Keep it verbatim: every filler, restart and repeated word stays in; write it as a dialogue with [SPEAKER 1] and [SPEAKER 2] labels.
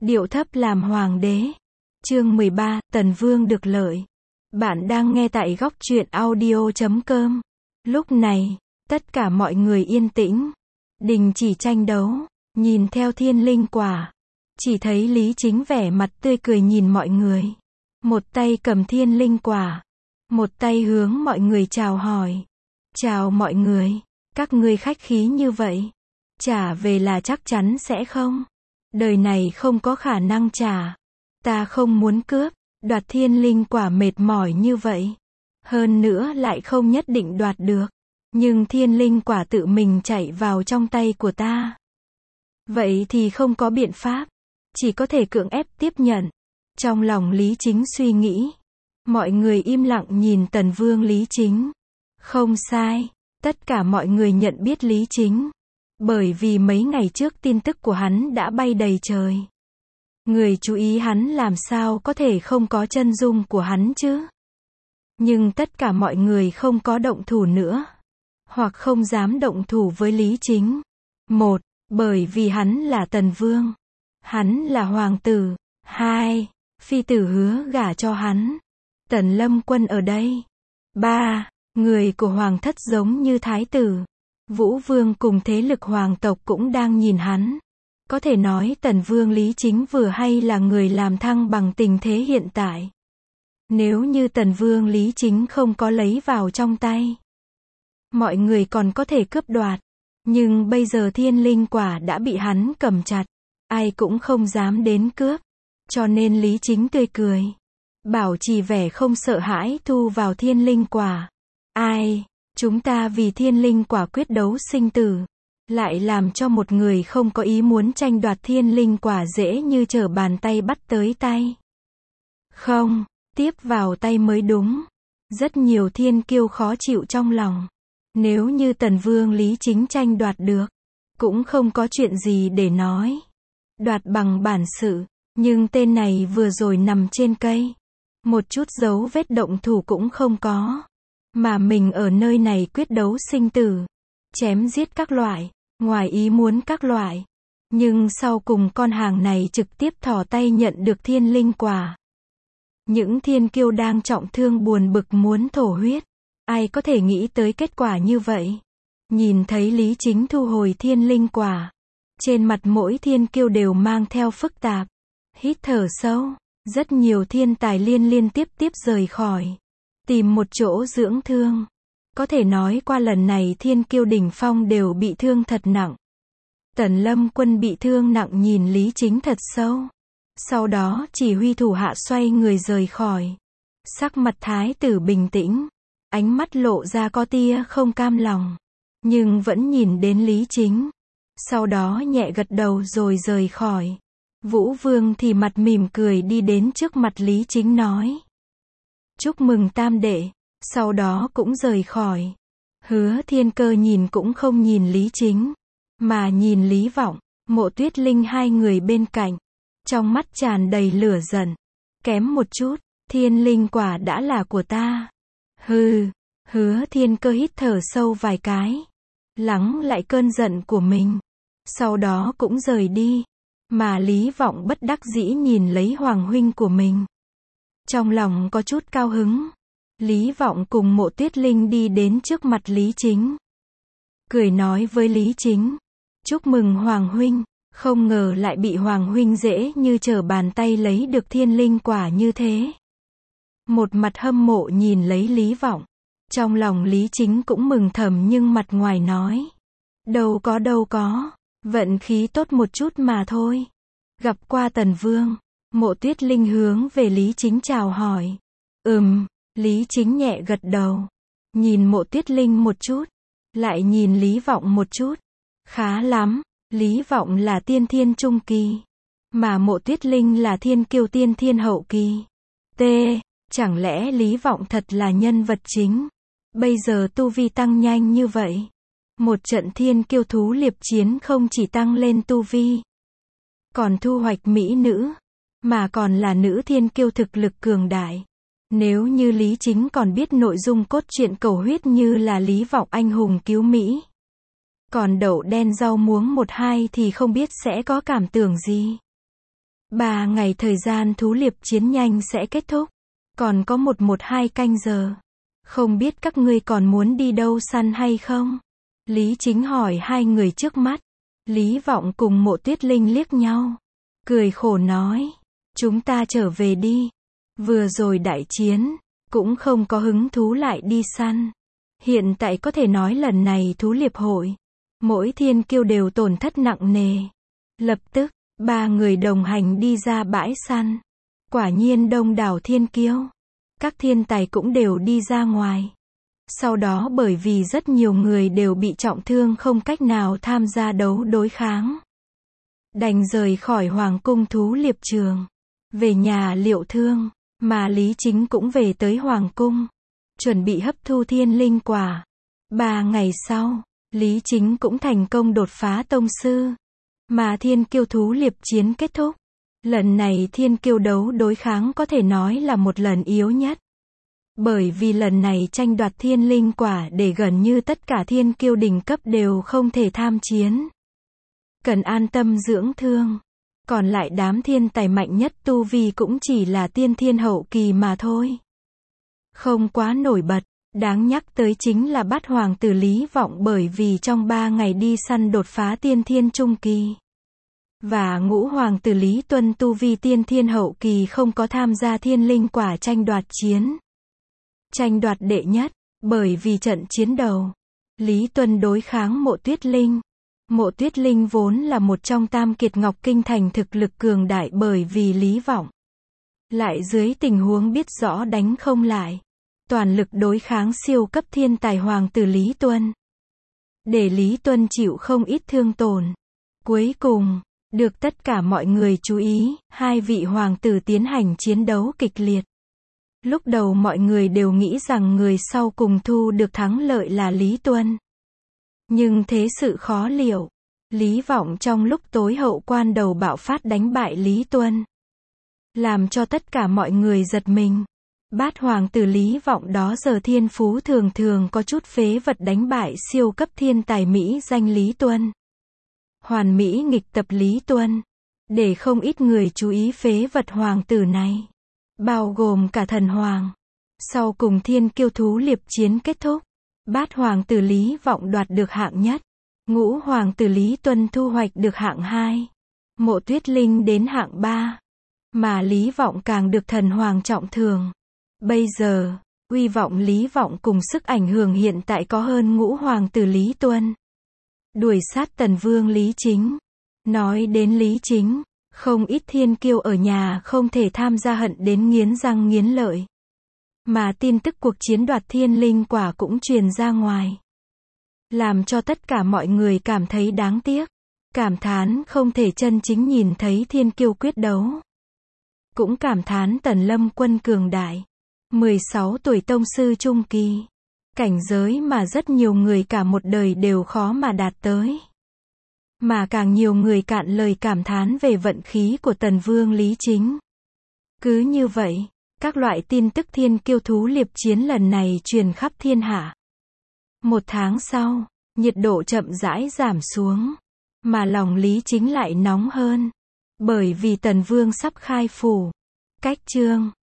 [SPEAKER 1] Điệu thấp làm hoàng đế. Chương mười ba, Tần Vương được lợi. Bạn đang nghe tại góc truyện audio chấm com. Lúc này, tất cả mọi người yên tĩnh, đình chỉ tranh đấu, nhìn theo thiên linh quả. Chỉ thấy Lý Chính vẻ mặt tươi cười nhìn mọi người. Một tay cầm thiên linh quả, một tay hướng mọi người chào hỏi. Chào mọi người, các ngươi khách khí như vậy. Trả về là chắc chắn sẽ không. Đời này không có khả năng trả. Ta không muốn cướp, đoạt thiên linh quả mệt mỏi như vậy. Hơn nữa lại không nhất định đoạt được. Nhưng thiên linh quả tự mình chạy vào trong tay của ta. Vậy thì không có biện pháp. Chỉ có thể cưỡng ép tiếp nhận. Trong lòng Lý Chính suy nghĩ. Mọi người im lặng nhìn Tần Vương Lý Chính. Không sai, tất cả mọi người nhận biết Lý Chính. Bởi vì mấy ngày trước tin tức của hắn đã bay đầy trời. Người chú ý hắn làm sao có thể không có chân dung của hắn chứ. Nhưng tất cả mọi người không có động thủ nữa. Hoặc không dám động thủ với Lý Chính. Một, bởi vì hắn là Tần Vương. Hắn là hoàng tử. Hai, phi tử hứa gả cho hắn. Tần Lâm Quân ở đây. Ba, người của hoàng thất giống như thái tử. Vũ Vương cùng thế lực hoàng tộc cũng đang nhìn hắn. Có thể nói Tần Vương Lý Chính vừa hay là người làm thăng bằng tình thế hiện tại. Nếu như Tần Vương Lý Chính không có lấy vào trong tay, mọi người còn có thể cướp đoạt. Nhưng bây giờ thiên linh quả đã bị hắn cầm chặt. Ai cũng không dám đến cướp. Cho nên Lý Chính tươi cười. Bảo trì vẻ không sợ hãi thu vào thiên linh quả. Ai? Chúng ta vì thiên linh quả quyết đấu sinh tử. Lại làm cho một người không có ý muốn tranh đoạt thiên linh quả dễ như trở bàn tay bắt tới tay. Không, tiếp vào tay mới đúng. Rất nhiều thiên kiêu khó chịu trong lòng. Nếu như Tần Vương Lý Chính tranh đoạt được, cũng không có chuyện gì để nói. Đoạt bằng bản sự, nhưng tên này vừa rồi nằm trên cây. Một chút dấu vết động thủ cũng không có. Mà mình ở nơi này quyết đấu sinh tử. Chém giết các loại, ngoài ý muốn các loại. Nhưng sau cùng con hàng này trực tiếp thò tay nhận được thiên linh quả. Những thiên kiêu đang trọng thương buồn bực muốn thổ huyết. Ai có thể nghĩ tới kết quả như vậy? Nhìn thấy Lý Chính thu hồi thiên linh quả. Trên mặt mỗi thiên kiêu đều mang theo phức tạp. Hít thở sâu. Rất nhiều thiên tài liên liên tiếp tiếp rời khỏi. Tìm một chỗ dưỡng thương. Có thể nói qua lần này thiên kiêu đỉnh phong đều bị thương thật nặng. Tần Lâm Quân bị thương nặng nhìn Lý Chính thật sâu. Sau đó chỉ huy thủ hạ xoay người rời khỏi. Sắc mặt thái tử bình tĩnh. Ánh mắt lộ ra có tia không cam lòng. Nhưng vẫn nhìn đến Lý Chính. Sau đó nhẹ gật đầu rồi rời khỏi. Vũ Vương thì mặt mỉm cười đi đến trước mặt Lý Chính nói. Chúc mừng tam đệ. Sau đó cũng rời khỏi. Hứa Thiên Cơ nhìn cũng không nhìn Lý Chính. Mà nhìn Lý Vọng, Mộ Tuyết Linh hai người bên cạnh. Trong mắt tràn đầy lửa giận. Kém một chút, thiên linh quả đã là của ta. Hừ, Hứa Thiên Cơ hít thở sâu vài cái. Lắng lại cơn giận của mình. Sau đó cũng rời đi. Mà Lý Vọng bất đắc dĩ nhìn lấy hoàng huynh của mình. Trong lòng có chút cao hứng. Lý Vọng cùng Mộ Tuyết Linh đi đến trước mặt Lý Chính. Cười nói với Lý Chính. Chúc mừng hoàng huynh. Không ngờ lại bị hoàng huynh dễ như trở bàn tay lấy được thiên linh quả như thế. Một mặt hâm mộ nhìn lấy Lý Vọng. Trong lòng Lý Chính cũng mừng thầm nhưng mặt ngoài nói. Đâu có đâu có. Vận khí tốt một chút mà thôi. Gặp qua Tần Vương. Mộ Tuyết Linh hướng về Lý Chính chào hỏi. Ừm, Lý Chính nhẹ gật đầu. Nhìn Mộ Tuyết Linh một chút. Lại nhìn Lý Vọng một chút. Khá lắm, Lý Vọng là tiên thiên trung kỳ. Mà Mộ Tuyết Linh là thiên kiêu tiên thiên hậu kỳ. T. Chẳng lẽ Lý Vọng thật là nhân vật chính? Bây giờ tu vi tăng nhanh như vậy. Một trận thiên kiêu thú liệp chiến không chỉ tăng lên tu vi. Còn thu hoạch mỹ nữ. Mà còn là nữ thiên kiêu thực lực cường đại. Nếu như Lý Chính còn biết nội dung cốt truyện cầu huyết như là Lý Vọng anh hùng cứu Mỹ. Còn đậu đen rau muống một hai thì không biết sẽ có cảm tưởng gì. Ba ngày thời gian thú liệp chiến nhanh sẽ kết thúc. Còn có một một hai canh giờ. Không biết các ngươi còn muốn đi đâu săn hay không? Lý Chính hỏi hai người trước mắt. Lý Vọng cùng Mộ Tuyết Linh liếc nhau. Cười khổ nói. Chúng ta trở về đi. Vừa rồi đại chiến. Cũng không có hứng thú lại đi săn. Hiện tại có thể nói lần này thú liệp hội. Mỗi thiên kiêu đều tổn thất nặng nề. Lập tức, ba người đồng hành đi ra bãi săn. Quả nhiên đông đảo thiên kiêu. Các thiên tài cũng đều đi ra ngoài. Sau đó bởi vì rất nhiều người đều bị trọng thương không cách nào tham gia đấu đối kháng. Đành rời khỏi Hoàng cung thú liệp trường. Về nhà liệu thương, mà Lý Chính cũng về tới Hoàng cung. Chuẩn bị hấp thu thiên linh quả. Ba ngày sau, Lý Chính cũng thành công đột phá tông sư. Mà thiên kiêu thú liệp chiến kết thúc. Lần này thiên kiêu đấu đối kháng có thể nói là một lần yếu nhất. Bởi vì lần này tranh đoạt thiên linh quả để gần như tất cả thiên kiêu đỉnh cấp đều không thể tham chiến. Cần an tâm dưỡng thương. Còn lại đám thiên tài mạnh nhất tu vi cũng chỉ là tiên thiên hậu kỳ mà thôi. Không quá nổi bật. Đáng nhắc tới chính là Bát Hoàng tử Lý Vọng bởi vì trong ba ngày đi săn đột phá tiên thiên trung kỳ. Và Ngũ Hoàng tử Lý Tuân tu vi tiên thiên hậu kỳ không có tham gia thiên linh quả tranh đoạt chiến. Tranh đoạt đệ nhất, bởi vì trận chiến đầu. Lý Tuân đối kháng Mộ Tuyết Linh. Mộ Tuyết Linh vốn là một trong tam kiệt Ngọc Kinh thành thực lực cường đại bởi vì Lý Vọng. Lại dưới tình huống biết rõ đánh không lại. Toàn lực đối kháng siêu cấp thiên tài Hoàng tử Lý Tuân. Để Lý Tuân chịu không ít thương tổn. Cuối cùng, được tất cả mọi người chú ý, hai vị hoàng tử tiến hành chiến đấu kịch liệt. Lúc đầu mọi người đều nghĩ rằng người sau cùng thu được thắng lợi là Lý Tuân. Nhưng thế sự khó liệu. Lý Vọng trong lúc tối hậu quan đầu bạo phát đánh bại Lý Tuân. Làm cho tất cả mọi người giật mình. Bát Hoàng tử Lý Vọng đó giờ thiên phú thường thường có chút phế vật đánh bại siêu cấp thiên tài Mỹ danh Lý Tuân. Hoàn Mỹ nghịch tập Lý Tuân. Để không ít người chú ý phế vật hoàng tử này. Bao gồm cả thần hoàng. Sau cùng thiên kiêu thú liệp chiến kết thúc. Bát Hoàng tử Lý Vọng đoạt được hạng nhất. Ngũ Hoàng tử Lý Tuân thu hoạch được hạng hai. Mộ Tuyết Linh đến hạng ba. Mà Lý Vọng càng được thần hoàng trọng thưởng. Bây giờ, uy vọng Lý Vọng cùng sức ảnh hưởng hiện tại có hơn Ngũ Hoàng tử Lý Tuân. Đuổi sát Tần Vương Lý Chính. Nói đến Lý Chính, không ít thiên kiêu ở nhà không thể tham gia hận đến nghiến răng nghiến lợi. Mà tin tức cuộc chiến đoạt thiên linh quả cũng truyền ra ngoài. Làm cho tất cả mọi người cảm thấy đáng tiếc. Cảm thán không thể chân chính nhìn thấy thiên kiêu quyết đấu. Cũng cảm thán Tần Lâm quân cường đại. mười sáu tuổi tông sư trung kỳ. Cảnh giới mà rất nhiều người cả một đời đều khó mà đạt tới. Mà càng nhiều người cạn lời cảm thán về vận khí của Tần Vương Lý Chính. Cứ như vậy, các loại tin tức thiên kiêu thú liệp chiến lần này truyền khắp thiên hạ. Một tháng sau, nhiệt độ chậm rãi giảm xuống. Mà lòng Lý Chính lại nóng hơn. Bởi vì Tần Vương sắp khai phủ. Cách chương